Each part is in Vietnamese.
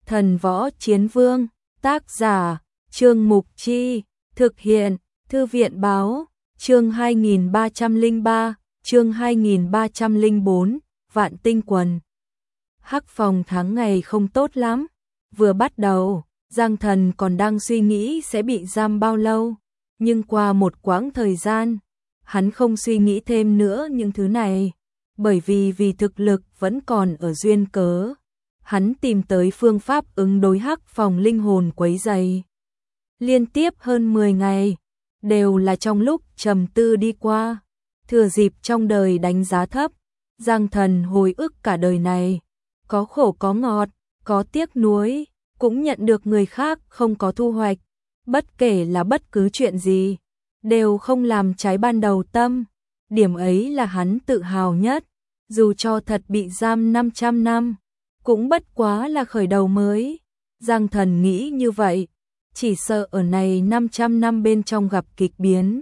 Thần Võ Chiến Vương, tác giả, Trương Mục Chi, thực hiện, Thư viện báo, chương 2303, chương 2304, Vạn Tinh Quần. Hắc Phòng tháng ngày không tốt lắm, vừa bắt đầu, Giang Thần còn đang suy nghĩ sẽ bị giam bao lâu, nhưng qua một quãng thời gian, hắn không suy nghĩ thêm nữa những thứ này, bởi vì thực lực vẫn còn ở duyên cớ. Hắn tìm tới phương pháp ứng đối Hắc Phòng linh hồn quấy rầy. Liên tiếp hơn 10 ngày, đều là trong lúc trầm tư đi qua, thừa dịp trong đời đánh giá thấp, Giang Thần hồi ức cả đời này, có khổ có ngọt, có tiếc nuối, cũng nhận được người khác không có thu hoạch, bất kể là bất cứ chuyện gì, đều không làm trái ban đầu tâm, điểm ấy là hắn tự hào nhất, dù cho thật bị giam 500 năm, cũng bất quá là khởi đầu mới. Giang Thần nghĩ như vậy, chỉ sợ ở này 500 năm bên trong gặp kịch biến.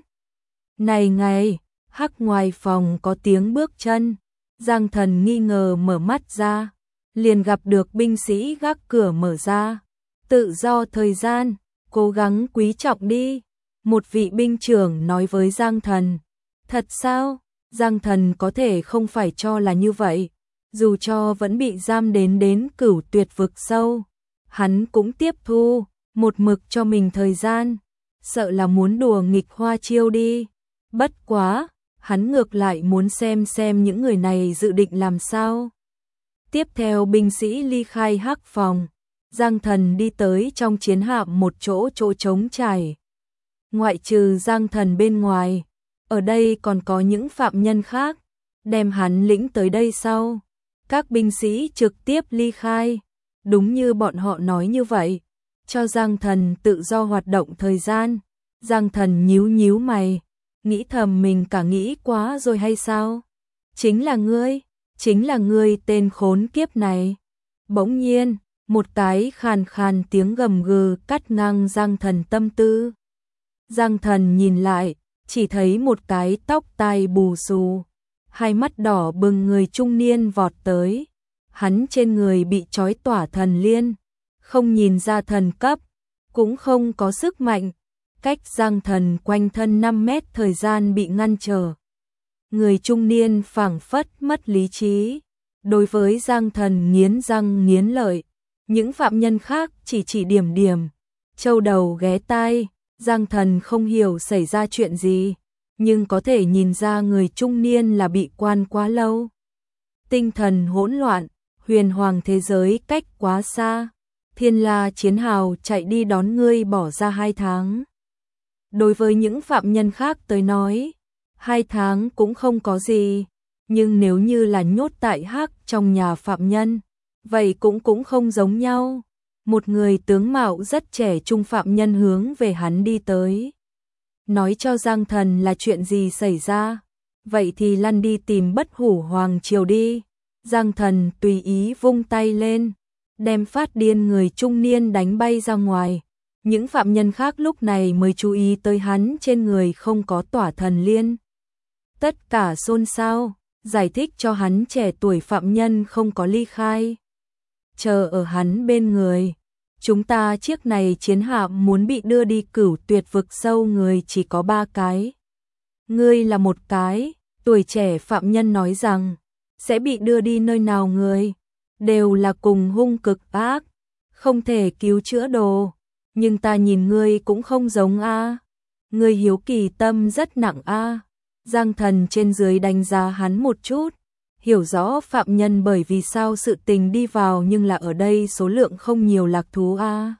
Này ngày, Hắc ngoài phòng có tiếng bước chân, Giang Thần nghi ngờ mở mắt ra, liền gặp được binh sĩ gác cửa mở ra. Tự do thời gian, cố gắng quý trọng đi. Một vị binh trưởng nói với Giang Thần. Thật sao? Giang Thần có thể không phải cho là như vậy. Dù cho vẫn bị giam đến cửu tuyệt vực sâu, hắn cũng tiếp thu, một mực cho mình thời gian, sợ là muốn đùa nghịch hoa chiêu đi. Bất quá, hắn ngược lại muốn xem những người này dự định làm sao. Tiếp theo binh sĩ ly khai Hắc Phòng, Giang Thần đi tới trong chiến hạm một chỗ trống trải. Ngoại trừ Giang Thần bên ngoài, ở đây còn có những phạm nhân khác, đem hắn lĩnh tới đây sau. Các binh sĩ trực tiếp ly khai, đúng như bọn họ nói như vậy, cho Giang Thần tự do hoạt động thời gian. Giang Thần nhíu mày, nghĩ thầm mình cả nghĩ quá rồi hay sao? Chính là ngươi tên khốn kiếp này. Bỗng nhiên, một cái khàn tiếng gầm gừ cắt ngang Giang Thần tâm tư. Giang Thần nhìn lại, chỉ thấy một cái tóc tai bù xù, hai mắt đỏ bừng người trung niên vọt tới. Hắn trên người bị trói tỏa thần liên, không nhìn ra thần cấp, cũng không có sức mạnh. Cách Giang Thần quanh thân 5 mét thời gian bị ngăn trở. Người trung niên phảng phất mất lý trí. Đối với Giang Thần nghiến răng nghiến lợi, những phạm nhân khác chỉ điểm, châu đầu ghé tai. Giang Thần không hiểu xảy ra chuyện gì, nhưng có thể nhìn ra người trung niên là bị quan quá lâu. Tinh thần hỗn loạn, huyền hoàng thế giới cách quá xa, Thiên La chiến hào chạy đi đón ngươi bỏ ra 2 tháng. Đối với những phạm nhân khác tới nói, 2 tháng cũng không có gì, nhưng nếu như là nhốt tại Hắc trong nhà phạm nhân, vậy cũng không giống nhau. Một người tướng mạo rất trẻ trung phạm nhân hướng về hắn đi tới. Nói cho Giang Thần là chuyện gì xảy ra, vậy thì lăn đi tìm Bất Hủ Hoàng Triều đi. Giang Thần tùy ý vung tay lên, đem phát điên người trung niên đánh bay ra ngoài. Những phạm nhân khác lúc này mới chú ý tới hắn trên người không có tỏa thần liên. Tất cả xôn xao, giải thích cho hắn trẻ tuổi phạm nhân không có ly khai. Chờ ở hắn bên người, chúng ta chiếc này chiến hạm muốn bị đưa đi cửu tuyệt vực sâu người chỉ có 3 cái. Ngươi là một cái, tuổi trẻ phạm nhân nói rằng, sẽ bị đưa đi nơi nào người, đều là cùng hung cực ác, không thể cứu chữa đồ, nhưng ta nhìn ngươi cũng không giống a. Ngươi hiếu kỳ tâm rất nặng a. Giang Thần trên dưới đánh giá hắn một chút, hiểu rõ phạm nhân bởi vì sao sự tình đi vào, nhưng là ở đây số lượng không nhiều lạc thú a.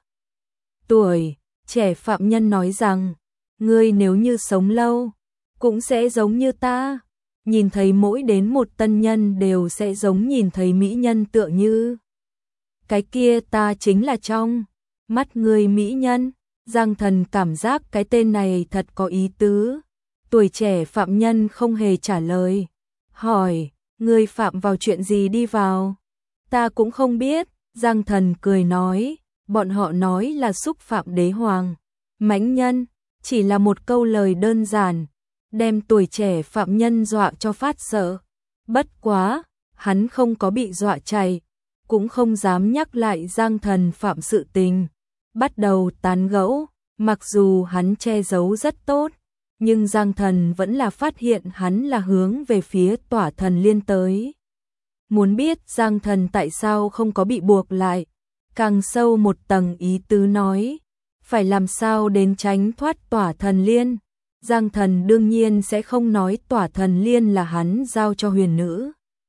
Tuổi trẻ phạm nhân nói rằng, ngươi nếu như sống lâu, cũng sẽ giống như ta, nhìn thấy mỗi đến một tân nhân đều sẽ giống nhìn thấy mỹ nhân tựa như. Cái kia ta chính là trong mắt ngươi mỹ nhân. Giang Thần cảm giác cái tên này thật có ý tứ. Tuổi trẻ phạm nhân không hề trả lời, hỏi, ngươi phạm vào chuyện gì đi vào? Ta cũng không biết. Giang Thần cười nói, bọn họ nói là xúc phạm đế hoàng, mãnh nhân, chỉ là một câu lời đơn giản, đem tuổi trẻ phạm nhân dọa cho phát sợ. Bất quá, hắn không có bị dọa chạy, cũng không dám nhắc lại Giang Thần phạm sự tình, bắt đầu tán gẫu, mặc dù hắn che giấu rất tốt, nhưng Giang Thần vẫn là phát hiện hắn là hướng về phía Tỏa Thần Liên tới. Muốn biết Giang Thần tại sao không có bị buộc lại, càng sâu một tầng ý tứ nói, phải làm sao đến tránh thoát Tỏa Thần Liên. Giang Thần đương nhiên sẽ không nói Tỏa Thần Liên là hắn giao cho huyền nữ,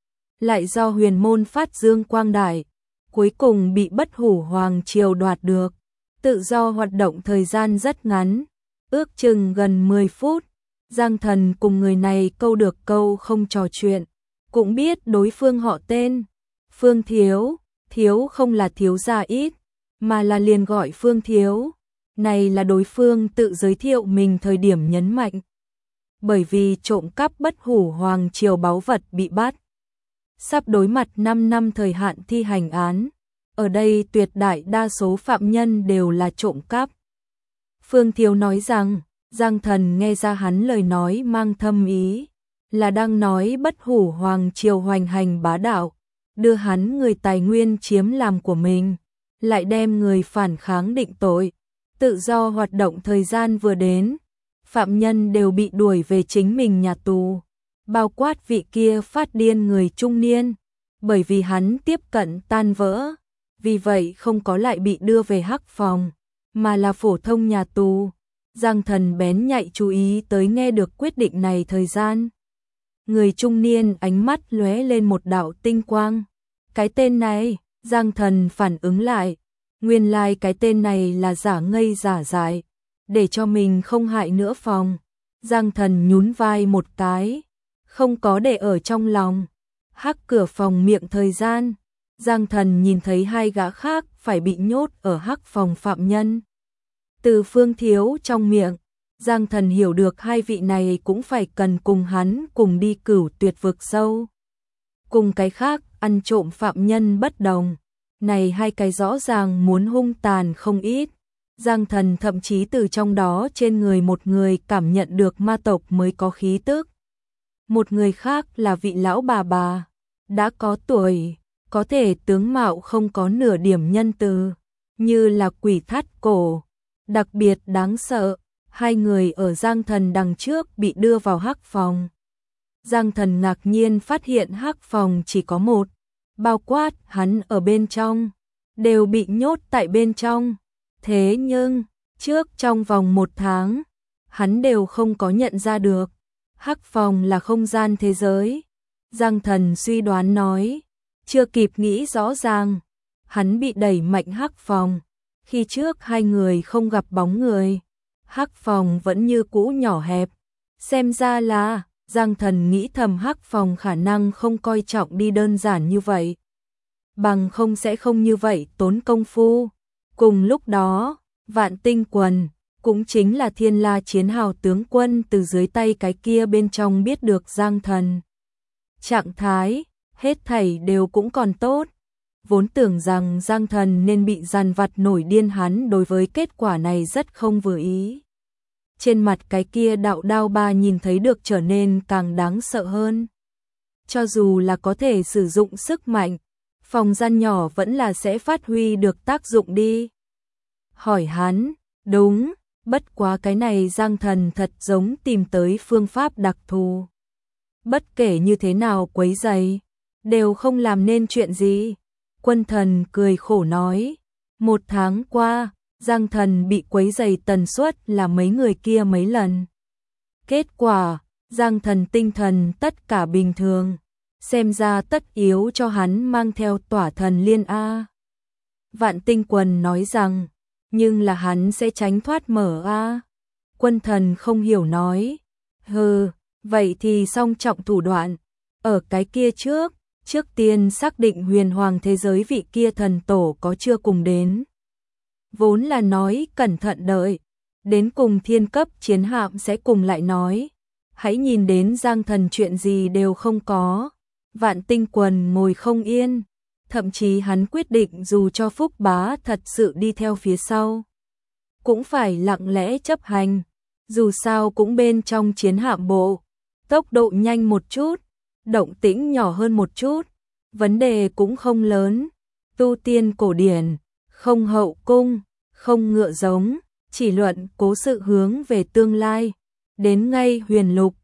lại do huyền môn phát dương quang đại, cuối cùng bị Bất Hủ Hoàng Triều đoạt được. Tự do hoạt động thời gian rất ngắn, ước chừng gần 10 phút, Giang Thần cùng người này câu được câu không trò chuyện, cũng biết đối phương họ tên, Phương Thiếu, thiếu không là thiếu gia ít, mà là liền gọi Phương Thiếu. Này là đối phương tự giới thiệu mình thời điểm nhấn mạnh. Bởi vì trộm cắp Bất Hủ Hoàng Triều báu vật bị bắt, sắp đối mặt 5 năm thời hạn thi hành án. Ở đây tuyệt đại đa số phạm nhân đều là trộm cắp. Phương Thiếu nói rằng, Giang Thần nghe ra hắn lời nói mang thâm ý, là đang nói Bất Hủ Hoàng Triều hoành hành bá đạo, đưa hắn người tài nguyên chiếm làm của mình, lại đem người phản kháng định tội. Tự do hoạt động thời gian vừa đến, phạm nhân đều bị đuổi về chính mình nhà tù, bao quát vị kia phát điên người trung niên, bởi vì hắn tiếp cận tan vỡ, vì vậy không có lại bị đưa về hắc phòng, mà là phổ thông nhà tù. Giang Thần bén nhạy chú ý tới nghe được quyết định này thời gian. Người trung niên ánh mắt lóe lên một đạo tinh quang. Cái tên này, Giang Thần phản ứng lại. Nguyên lai cái tên này là giả ngây giả dại, để cho mình không hại nữa phòng. Giang Thần nhún vai một cái, không có để ở trong lòng. Hắc cửa phòng miệng thời gian, Giang Thần nhìn thấy hai gã khác phải bị nhốt ở hắc phòng phạm nhân. Từ Phương Thiếu trong miệng, Giang Thần hiểu được hai vị này cũng phải cần cùng hắn cùng đi Cửu Tuyệt vực sâu. Cùng cái khác ăn trộm phạm nhân bất đồng, này hai cái rõ ràng muốn hung tàn không ít. Giang Thần thậm chí từ trong đó trên người một người cảm nhận được ma tộc mới có khí tức. Một người khác là vị lão bà, đã có tuổi, có thể tướng mạo không có nửa điểm nhân từ, như là quỷ thắt cổ, đặc biệt đáng sợ. Hai người ở Giang Thần đằng trước bị đưa vào hắc phòng. Giang Thần ngạc nhiên phát hiện hắc phòng chỉ có một, bao quát hắn ở bên trong, đều bị nhốt tại bên trong. Thế nhưng, trước trong vòng 1 tháng, hắn đều không có nhận ra được. Hắc phòng là không gian thế giới. Giang Thần suy đoán nói, chưa kịp nghĩ rõ ràng, hắn bị đẩy mạnh hắc phòng. Khi trước hai người không gặp bóng người, hắc phòng vẫn như cũ nhỏ hẹp. Xem ra là, Giang Thần nghĩ thầm hắc phòng khả năng không coi trọng đi đơn giản như vậy. Bằng không sẽ không như vậy tốn công phu. Cùng lúc đó, Vạn Tinh Quần, cũng chính là Thiên La Chiến Hào tướng quân từ dưới tay cái kia bên trong biết được Giang Thần. Trạng thái, hết thảy đều cũng còn tốt. Vốn tưởng rằng Giang Thần nên bị dằn vặt nổi điên, hắn đối với kết quả này rất không vừa ý. Trên mặt cái kia đạo đao ba nhìn thấy được trở nên càng đáng sợ hơn. Cho dù là có thể sử dụng sức mạnh, phòng gian nhỏ vẫn là sẽ phát huy được tác dụng đi. Hỏi hắn, đúng, bất quá cái này Giang Thần thật giống tìm tới phương pháp đặc thù. Bất kể như thế nào quấy rầy, đều không làm nên chuyện gì. Quân Thần cười khổ nói, 1 tháng qua, Giang Thần bị quấy rầy tần suất là mấy người kia mấy lần. Kết quả, Giang Thần tinh thần tất cả bình thường, xem ra tất yếu cho hắn mang theo Tỏa Thần Liên A. Vạn Tinh Quần nói rằng, nhưng là hắn sẽ tránh thoát mở A. Quân Thần không hiểu nói, hừ, vậy thì song trọng thủ đoạn, ở cái kia trước tiên xác định huyền hoàng thế giới vị kia thần tổ có chưa cùng đến. Vốn là nói cẩn thận đợi, đến cùng thiên cấp chiến hạm sẽ cùng lại nói. Hãy nhìn đến Giang Thần chuyện gì đều không có. Vạn Tinh Quần ngồi không yên, thậm chí hắn quyết định dù cho Phúc Bá thật sự đi theo phía sau, cũng phải lặng lẽ chấp hành, dù sao cũng bên trong chiến hạm bộ, tốc độ nhanh một chút, động tĩnh nhỏ hơn một chút, vấn đề cũng không lớn. tu tiên cổ điển, không hậu cung, không ngựa giống, chỉ luận cố sự hướng về tương lai. Đến ngay huyền lục,